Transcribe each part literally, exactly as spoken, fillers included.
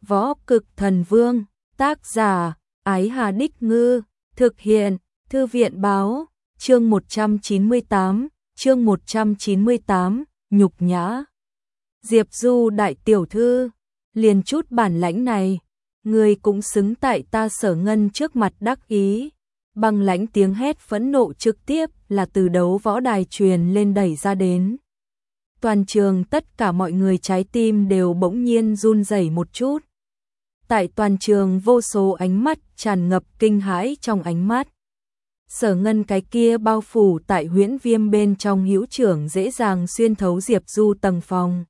Võ Cực Thần Vương, tác giả, Ái Hà Đích Ngư, thực hiện, Thư viện báo, chương một trăm chín mươi tám, chương một trăm chín mươi tám, nhục nhã. Diệp Du đại tiểu thư, liền chút bản lãnh này, người cũng xứng tại ta Sở Ngân trước mặt đắc ý. Băng lãnh tiếng hét phẫn nộ trực tiếp là từ đấu võ đài truyền lên đẩy ra đến. Toàn trường tất cả mọi người trái tim đều bỗng nhiên run rẩy một chút. Tại toàn trường vô số ánh mắt tràn ngập kinh hãi trong ánh mắt. Sở Ngân cái kia bao phủ tại huyễn viêm bên trong hữu trưởng dễ dàng xuyên thấu Diệp Du tầng phòng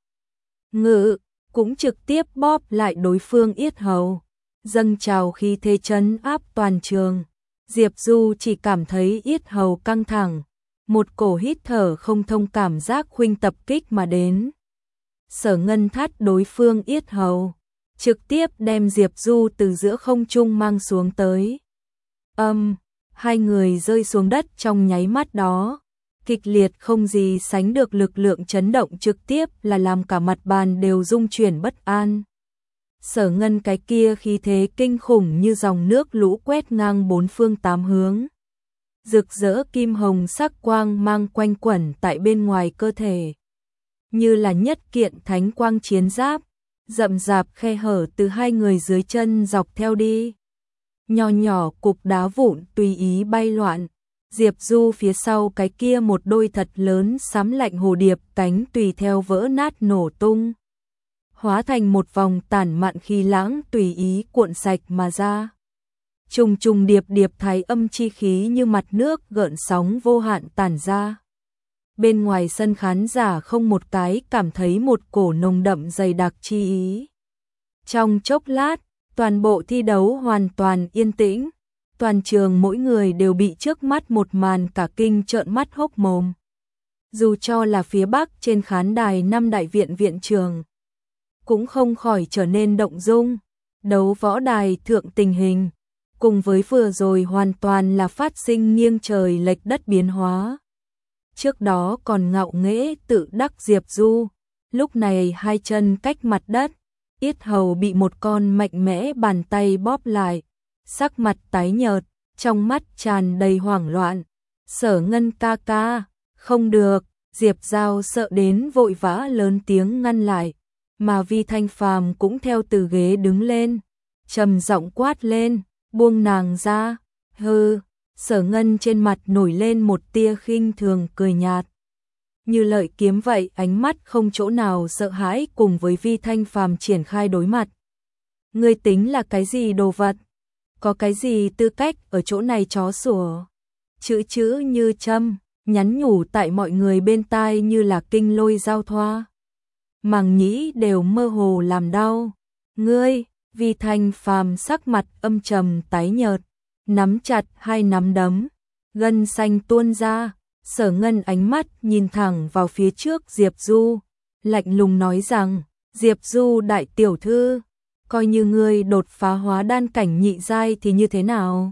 ngự, cũng trực tiếp bóp lại đối phương yết hầu, dâng trào khí thế trấn áp toàn trường. Diệp Du chỉ cảm thấy yết hầu căng thẳng, một cổ hít thở không thông cảm giác khuynh tập kích mà đến. Sở Ngân thắt đối phương yết hầu, trực tiếp đem Diệp Du từ giữa không trung mang xuống tới. Âm, um, hai người rơi xuống đất trong nháy mắt đó, kịch liệt không gì sánh được lực lượng chấn động trực tiếp là làm cả mặt bàn đều rung chuyển bất an. Sở Ngân cái kia khí thế kinh khủng như dòng nước lũ quét ngang bốn phương tám hướng. Rực rỡ kim hồng sắc quang mang quanh quẩn tại bên ngoài cơ thể, như là nhất kiện thánh quang chiến giáp, rậm rạp khe hở từ hai người dưới chân dọc theo đi. Nho nhỏ cục đá vụn tùy ý bay loạn, Diệp Du phía sau cái kia một đôi thật lớn xám lạnh hồ điệp cánh tùy theo vỡ nát nổ tung, hóa thành một vòng tản mạn khí lãng tùy ý cuộn sạch mà ra. Trùng trùng điệp điệp thái âm chi khí như mặt nước gợn sóng vô hạn tản ra. Bên ngoài sân khán giả không một cái cảm thấy một cổ nồng đậm dày đặc chi ý. Trong chốc lát, toàn bộ thi đấu hoàn toàn yên tĩnh, toàn trường mỗi người đều bị trước mắt một màn cả kinh trợn mắt hốc mồm. Dù cho là phía Bắc trên khán đài năm đại viện viện trường, cũng không khỏi trở nên động dung. Đấu võ đài thượng tình hình, cùng với vừa rồi hoàn toàn là phát sinh nghiêng trời lệch đất biến hóa. Trước đó còn ngạo nghễ tự đắc Diệp Du, lúc này hai chân cách mặt đất, yết hầu bị một con mạnh mẽ bàn tay bóp lại, sắc mặt tái nhợt, trong mắt tràn đầy hoảng loạn. Sở Ngân ca ca, không được, Diệp Giao sợ đến vội vã lớn tiếng ngăn lại, mà Vi Thanh Phàm cũng theo từ ghế đứng lên, trầm giọng quát lên, buông nàng ra. Hừ. Sở Ngân trên mặt nổi lên một tia khinh thường cười nhạt, như lợi kiếm vậy, ánh mắt không chỗ nào sợ hãi cùng với Vi Thanh Phàm triển khai đối mặt. Ngươi tính là cái gì đồ vật? Có cái gì tư cách ở chỗ này chó sủa? Chữ chữ như châm, nhắn nhủ tại mọi người bên tai như là kinh lôi giao thoa. Màng nhĩ đều mơ hồ làm đau. Ngươi, Vi Thanh Phàm sắc mặt âm trầm tái nhợt, nắm chặt hai nắm đấm, gân xanh tuôn ra. Sở Ngân ánh mắt nhìn thẳng vào phía trước Diệp Du, lạnh lùng nói rằng, Diệp Du đại tiểu thư, coi như ngươi đột phá hóa đan cảnh nhị giai thì như thế nào?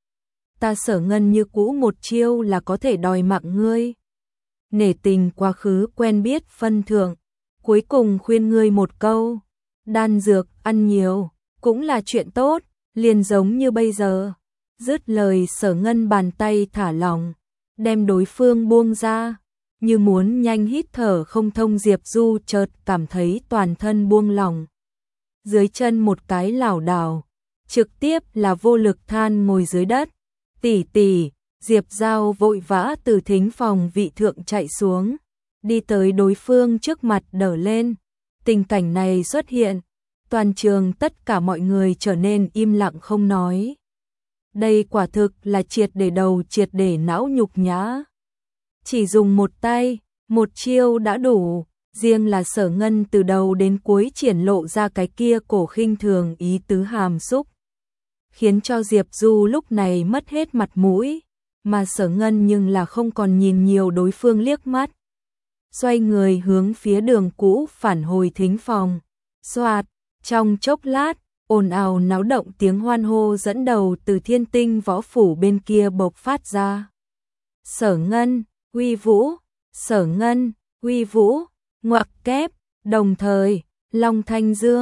Ta Sở Ngân như cũ một chiêu là có thể đòi mạng ngươi. Nể tình quá khứ quen biết phân thượng, cuối cùng khuyên ngươi một câu, đan dược ăn nhiều, cũng là chuyện tốt, liền giống như bây giờ. Dứt lời Sở Ngân bàn tay thả lỏng, đem đối phương buông ra, như muốn nhanh hít thở không thông. Diệp Du chợt cảm thấy toàn thân buông lỏng, dưới chân một cái lảo đảo, trực tiếp là vô lực than ngồi dưới đất. Tỷ tỷ, Diệp Giao vội vã từ thính phòng vị thượng chạy xuống, đi tới đối phương trước mặt đỡ lên. Tình cảnh này xuất hiện, toàn trường tất cả mọi người trở nên im lặng không nói. Đây quả thực là triệt để đầu triệt để não nhục nhã. Chỉ dùng một tay, một chiêu đã đủ, riêng là Sở Ngân từ đầu đến cuối triển lộ ra cái kia cổ khinh thường ý tứ hàm xúc, khiến cho Diệp Du lúc này mất hết mặt mũi, mà Sở Ngân nhưng là không còn nhìn nhiều đối phương liếc mắt. Xoay người hướng phía đường cũ phản hồi thính phòng. Xoạt, trong chốc lát, ồn ào náo động tiếng hoan hô dẫn đầu từ Thiên Tinh võ phủ bên kia bộc phát ra. Sở Ngân, uy vũ, Sở Ngân, uy vũ, ngoặc kép. Đồng thời, Long Thanh Dương,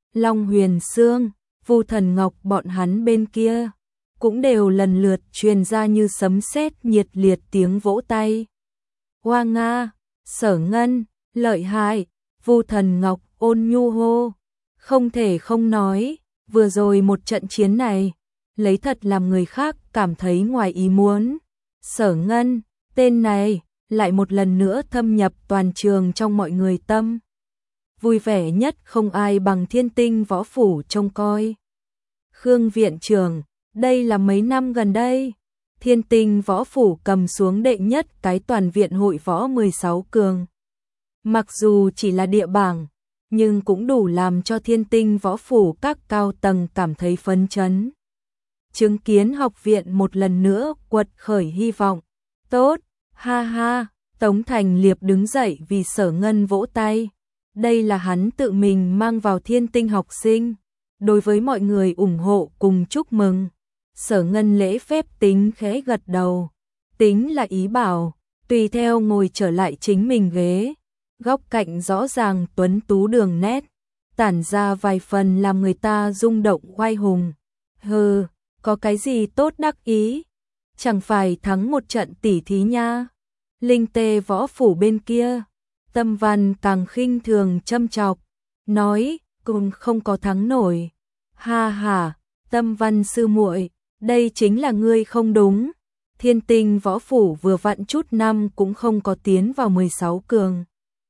Long Huyền Sương, Vu Thần Ngọc bọn hắn bên kia, cũng đều lần lượt truyền ra như sấm sét nhiệt liệt tiếng vỗ tay. Hoa Nga, Sở Ngân, lợi hại, Vu Thần Ngọc ôn nhu hô, không thể không nói, vừa rồi một trận chiến này, lấy thật làm người khác cảm thấy ngoài ý muốn. Sở Ngân, tên này, lại một lần nữa thâm nhập toàn trường trong mọi người tâm. Vui vẻ nhất không ai bằng Thiên Tinh Võ Phủ trông coi. Khương viện trưởng, đây là mấy năm gần đây, Thiên Tinh Võ Phủ cầm xuống đệ nhất cái toàn viện hội võ mười sáu cường. Mặc dù chỉ là địa bảng, nhưng cũng đủ làm cho Thiên Tinh Võ Phủ các cao tầng cảm thấy phấn chấn. Chứng kiến học viện một lần nữa quật khởi hy vọng. Tốt, ha ha, Tống Thành Liệp đứng dậy vì Sở Ngân vỗ tay. Đây là hắn tự mình mang vào Thiên Tinh học sinh. Đối với mọi người ủng hộ cùng chúc mừng. Sở Ngân lễ phép tính khẽ gật đầu. Tính là ý bảo, tùy theo ngồi trở lại chính mình ghế. Góc cạnh rõ ràng tuấn tú đường nét, tản ra vài phần làm người ta rung động oai hùng. Hừ, có cái gì tốt đắc ý? Chẳng phải thắng một trận tỉ thí nha. Linh Tê Võ Phủ bên kia, Tâm Văn càng khinh thường châm chọc, nói, cùng không có thắng nổi. Ha ha, Tâm Văn sư muội, đây chính là ngươi không đúng. Thiên Tinh Võ Phủ vừa vặn chút năm cũng không có tiến vào mười sáu cường.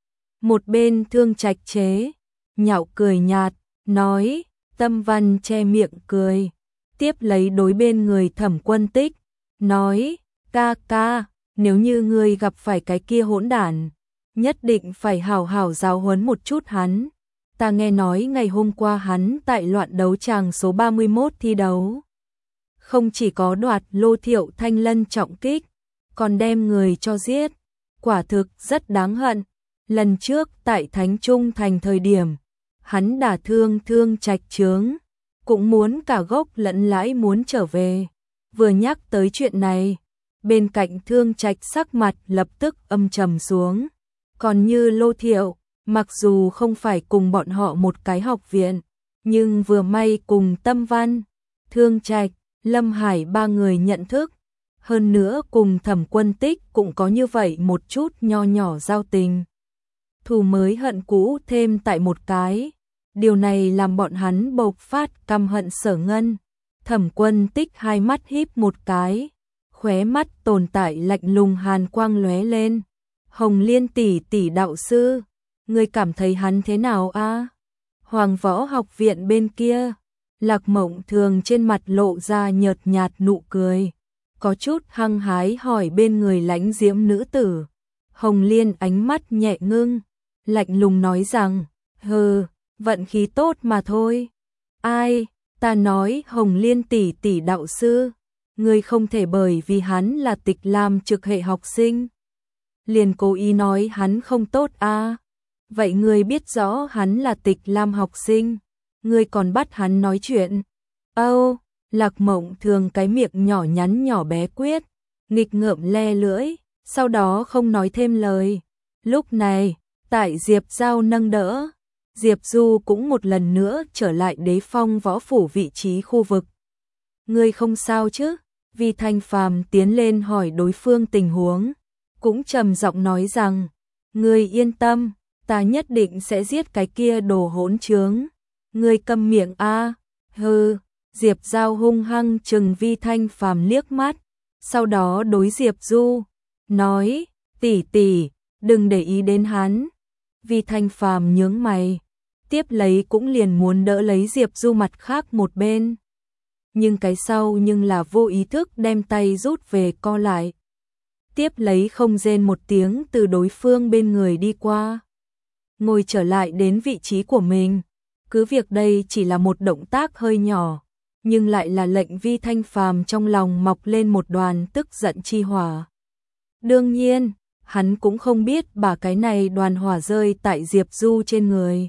Một bên Thương Trạch chế, nhạo cười nhạt, nói, Tâm Văn che miệng cười, tiếp lấy đối bên người Thẩm Quân Tích, nói, ca ca, nếu như ngươi gặp phải cái kia hỗn đản, nhất định phải hào hào giáo huấn một chút hắn. Ta nghe nói ngày hôm qua hắn tại loạn đấu tràng số ba mươi mốt thi đấu, không chỉ có đoạt Lô Thiệu Thanh Lân trọng kích, còn đem người cho giết, quả thực rất đáng hận. Lần trước tại Thánh Trung Thành thời điểm, hắn đả thương Thương Trạch Trướng, cũng muốn cả gốc lẫn lãi muốn trở về. Vừa nhắc tới chuyện này, bên cạnh Thương Trạch sắc mặt lập tức âm trầm xuống. Còn như Lô Thiệu, mặc dù không phải cùng bọn họ một cái học viện, nhưng vừa may cùng Tâm Văn, Thương Trạch, Lâm Hải ba người nhận thức. Hơn nữa cùng Thẩm Quân Tích cũng có như vậy một chút nho nhỏ giao tình. Thù mới hận cũ thêm tại một cái. Điều này làm bọn hắn bộc phát căm hận Sở Ngân. Thẩm Quân Tích hai mắt híp một cái, khóe mắt tồn tại lạnh lùng hàn quang lóe lên. Hồng Liên tỷ tỷ đạo sư, ngươi cảm thấy hắn thế nào a? Hoàng Võ Học viện bên kia, Lạc Mộng Thường trên mặt lộ ra nhợt nhạt nụ cười, có chút hăng hái hỏi bên người lãnh diễm nữ tử. Hồng Liên ánh mắt nhẹ ngưng, lạnh lùng nói rằng, hừ, vận khí tốt mà thôi. Ai, ta nói Hồng Liên tỷ tỷ đạo sư, ngươi không thể bởi vì hắn là Tịch Lam trực hệ học sinh, liền cố ý nói hắn không tốt a. À? Vậy ngươi biết rõ hắn là Tịch Lam học sinh, ngươi còn bắt hắn nói chuyện. Âu, Lạc Mộng Thường cái miệng nhỏ nhắn nhỏ bé quyết, nghịch ngợm le lưỡi, sau đó không nói thêm lời. Lúc này, tại Diệp Giao nâng đỡ, Diệp Du cũng một lần nữa trở lại Đế Phong Võ Phủ vị trí khu vực. Ngươi không sao chứ? Vi Thanh Phàm tiến lên hỏi đối phương tình huống, cũng trầm giọng nói rằng, ngươi yên tâm, ta nhất định sẽ giết cái kia đồ hỗn trướng. Ngươi câm miệng a. Hừ. Diệp Giao hung hăng trừng Vi Thanh Phàm liếc mắt, sau đó đối Diệp Du nói, tỷ tỷ, đừng để ý đến hắn. Vi Thanh Phàm nhướng mày, tiếp lấy cũng liền muốn đỡ lấy Diệp Du mặt khác một bên. Nhưng cái sau nhưng là vô ý thức đem tay rút về co lại. Tiếp lấy không rên một tiếng từ đối phương bên người đi qua. Ngồi trở lại đến vị trí của mình. Cứ việc đây chỉ là một động tác hơi nhỏ, nhưng lại là lệnh Vi Thanh Phàm trong lòng mọc lên một đoàn tức giận chi hỏa. Đương nhiên, hắn cũng không biết bà cái này đoàn hỏa rơi tại Diệp Du trên người.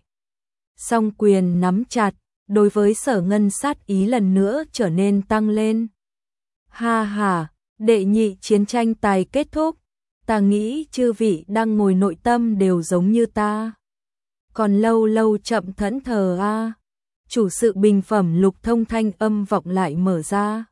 Song quyền nắm chặt, đối với Sở Ngân sát ý lần nữa trở nên tăng lên. Ha ha, đệ nhị chiến tranh tài kết thúc, ta nghĩ chư vị đang ngồi nội tâm đều giống như ta. Còn lâu lâu chậm thẫn thờ a. chủ sự bình phẩm Lục Thông thanh âm vọng lại mở ra.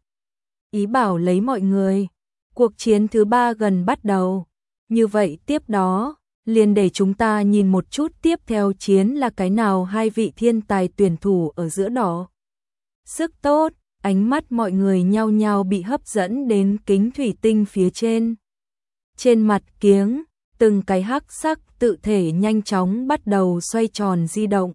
Ý bảo lấy mọi người. Cuộc chiến thứ ba gần bắt đầu. Như vậy tiếp đó, liền để chúng ta nhìn một chút tiếp theo chiến là cái nào hai vị thiên tài tuyển thủ ở giữa đó. Sức tốt, ánh mắt mọi người nhao nhao bị hấp dẫn đến kính thủy tinh phía trên. Trên mặt kiếng, từng cái hắc sắc tự thể nhanh chóng bắt đầu xoay tròn di động.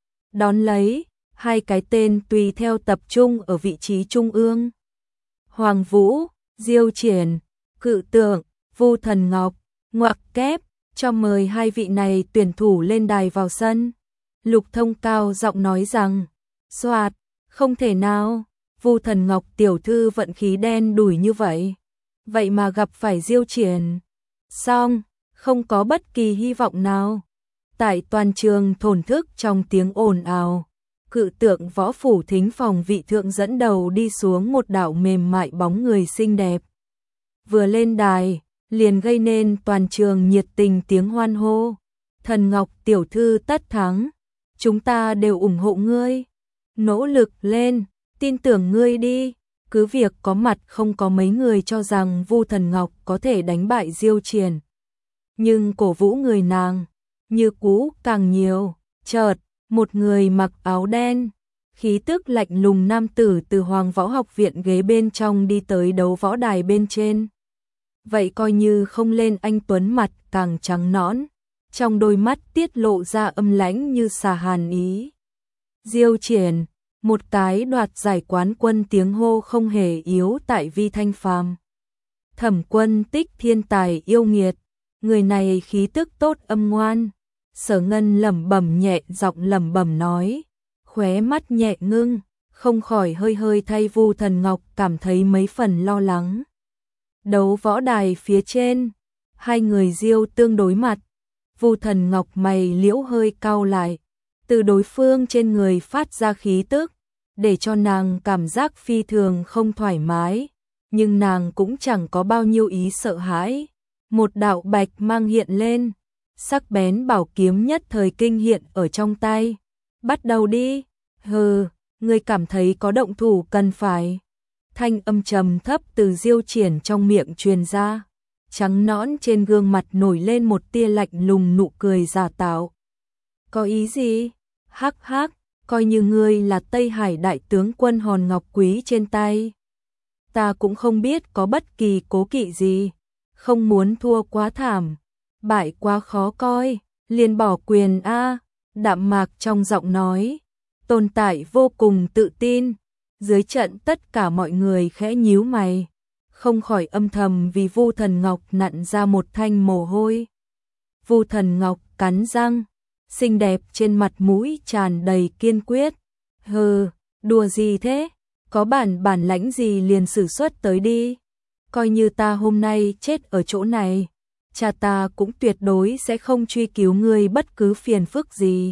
Đón lấy, hai cái tên tùy theo tập trung ở vị trí trung ương. Hoàng Vũ, Diêu Triển, Cự Tượng, Vu Thần Ngọc, ngoặc kép, cho mời hai vị này tuyển thủ lên đài vào sân. Lục Thông cao giọng nói rằng, soạt, không thể nào, Vu Thần Ngọc tiểu thư vận khí đen đủi như vậy. Vậy mà gặp phải Diêu Triển. Xong, không có bất kỳ hy vọng nào. Tại toàn trường thổn thức trong tiếng ồn ào, Cự Tượng võ phủ thính phòng vị thượng dẫn đầu đi xuống một đạo mềm mại bóng người xinh đẹp. Vừa lên đài, liền gây nên toàn trường nhiệt tình tiếng hoan hô. Thần Ngọc tiểu thư tất thắng, chúng ta đều ủng hộ ngươi. Nỗ lực lên, tin tưởng ngươi đi. Cứ việc có mặt không có mấy người cho rằng Vu Thần Ngọc có thể đánh bại Diêu Triển. Nhưng cổ vũ người nàng, như cũ càng nhiều. Chợt, một người mặc áo đen, khí tức lạnh lùng nam tử từ Hoàng Võ Học Viện ghế bên trong đi tới đấu võ đài bên trên. Vậy coi như không lên anh tuấn mặt càng trắng nõn, trong đôi mắt tiết lộ ra âm lãnh như xà hàn ý. Diêu Triển, một cái đoạt giải quán quân tiếng hô không hề yếu tại Vi Thanh Phàm. Thẩm Quân Tích thiên tài yêu nghiệt, người này khí tức tốt âm ngoan. Sở Ngân lẩm bẩm nhẹ giọng lẩm bẩm nói, khóe mắt nhẹ ngưng, không khỏi hơi hơi thay Vu Thần Ngọc cảm thấy mấy phần lo lắng. Đấu võ đài phía trên, hai người Diêu tương đối mặt. Vu Thần Ngọc mày liễu hơi cau lại, từ đối phương trên người phát ra khí tức, để cho nàng cảm giác phi thường không thoải mái, nhưng nàng cũng chẳng có bao nhiêu ý sợ hãi. Một đạo bạch mang hiện lên, sắc bén bảo kiếm nhất thời kinh hiện ở trong tay. Bắt đầu đi. Hừ, ngươi cảm thấy có động thủ cần phải. Thanh âm trầm thấp từ Diêu Triển trong miệng truyền ra. Trắng nõn trên gương mặt nổi lên một tia lạnh lùng nụ cười giả tạo. Có ý gì? Hắc hắc, coi như ngươi là Tây Hải đại tướng quân hòn ngọc quý trên tay. Ta cũng không biết có bất kỳ cố kỵ gì. Không muốn thua quá thảm, bại quá khó coi, liền bỏ quyền a. Đạm mạc trong giọng nói, tồn tại vô cùng tự tin. Dưới trận tất cả mọi người khẽ nhíu mày, không khỏi âm thầm vì Vu Thần Ngọc nặn ra một thanh mồ hôi. Vu Thần Ngọc cắn răng, xinh đẹp trên mặt mũi tràn đầy kiên quyết. Hừ, đùa gì thế? Có bản bản lãnh gì liền sử xuất tới đi. Coi như ta hôm nay chết ở chỗ này, cha ta cũng tuyệt đối sẽ không truy cứu ngươi bất cứ phiền phức gì.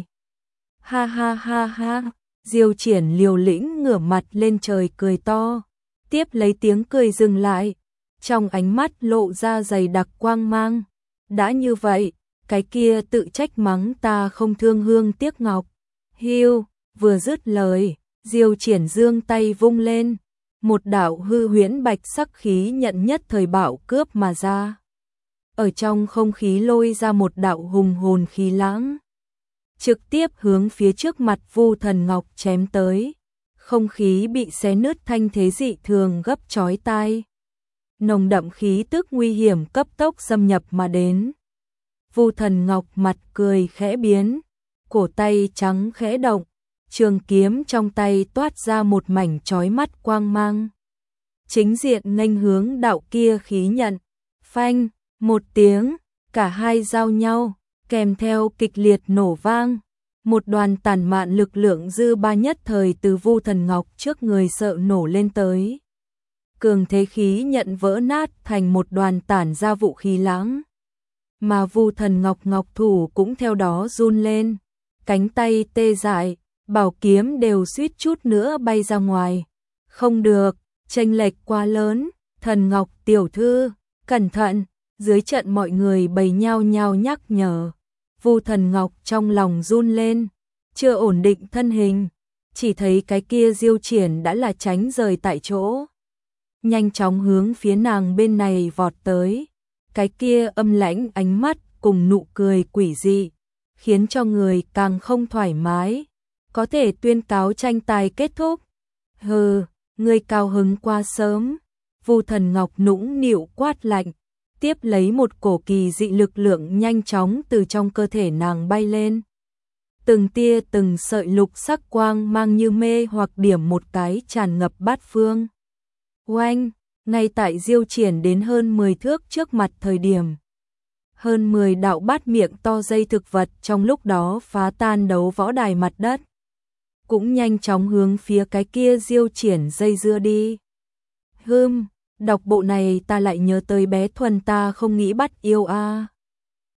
Ha ha ha ha, Diêu Triển liều lĩnh ngửa mặt lên trời cười to, tiếp lấy tiếng cười dừng lại, trong ánh mắt lộ ra dày đặc quang mang. Đã như vậy, cái kia tự trách mắng ta không thương hương tiếc ngọc. Hiu, vừa dứt lời, Diêu Triển giương tay vung lên, một đạo hư huyễn bạch sắc khí nhận nhất thời bạo cướp mà ra. Ở trong không khí lôi ra một đạo hùng hồn khí lãng, trực tiếp hướng phía trước mặt Vu Thần Ngọc chém tới. Không khí bị xé nứt thanh thế dị thường gấp chói tai. Nồng đậm khí tức nguy hiểm cấp tốc xâm nhập mà đến. Vu Thần Ngọc mặt cười khẽ biến, cổ tay trắng khẽ động, trường kiếm trong tay toát ra một mảnh chói mắt quang mang. Chính diện nghênh hướng đạo kia khí nhận. Phanh, một tiếng, cả hai giao nhau, kèm theo kịch liệt nổ vang. Một đoàn tản mạn lực lượng dư ba nhất thời từ Vu Thần Ngọc trước người sợ nổ lên tới. Cường thế khí nhận vỡ nát thành một đoàn tản ra vũ khí lãng. Mà Vu Thần Ngọc ngọc thủ cũng theo đó run lên, cánh tay tê dại, bảo kiếm đều suýt chút nữa bay ra ngoài. Không được, chênh lệch quá lớn, Thần Ngọc tiểu thư, cẩn thận. Dưới trận mọi người bày nhau nhau nhắc nhở. Vu Thần Ngọc trong lòng run lên, chưa ổn định thân hình, chỉ thấy cái kia Diêu Triển đã là tránh rời tại chỗ, nhanh chóng hướng phía nàng bên này vọt tới, cái kia âm lãnh ánh mắt cùng nụ cười quỷ dị, khiến cho người càng không thoải mái, có thể tuyên cáo tranh tài kết thúc. Hừ, ngươi cao hứng quá sớm. Vu Thần Ngọc nũng nịu quát lạnh, tiếp lấy một cổ kỳ dị lực lượng nhanh chóng từ trong cơ thể nàng bay lên. Từng tia từng sợi lục sắc quang mang như mê hoặc điểm một cái tràn ngập bát phương. Oanh, ngay tại Diêu Triển đến hơn mười thước trước mặt thời điểm, hơn mười đạo bát miệng to dây thực vật trong lúc đó phá tan đấu võ đài mặt đất, cũng nhanh chóng hướng phía cái kia Diêu Triển dây dưa đi. Hừm, đọc bộ này ta lại nhớ tới bé Thuần ta không nghĩ bắt yêu a. À.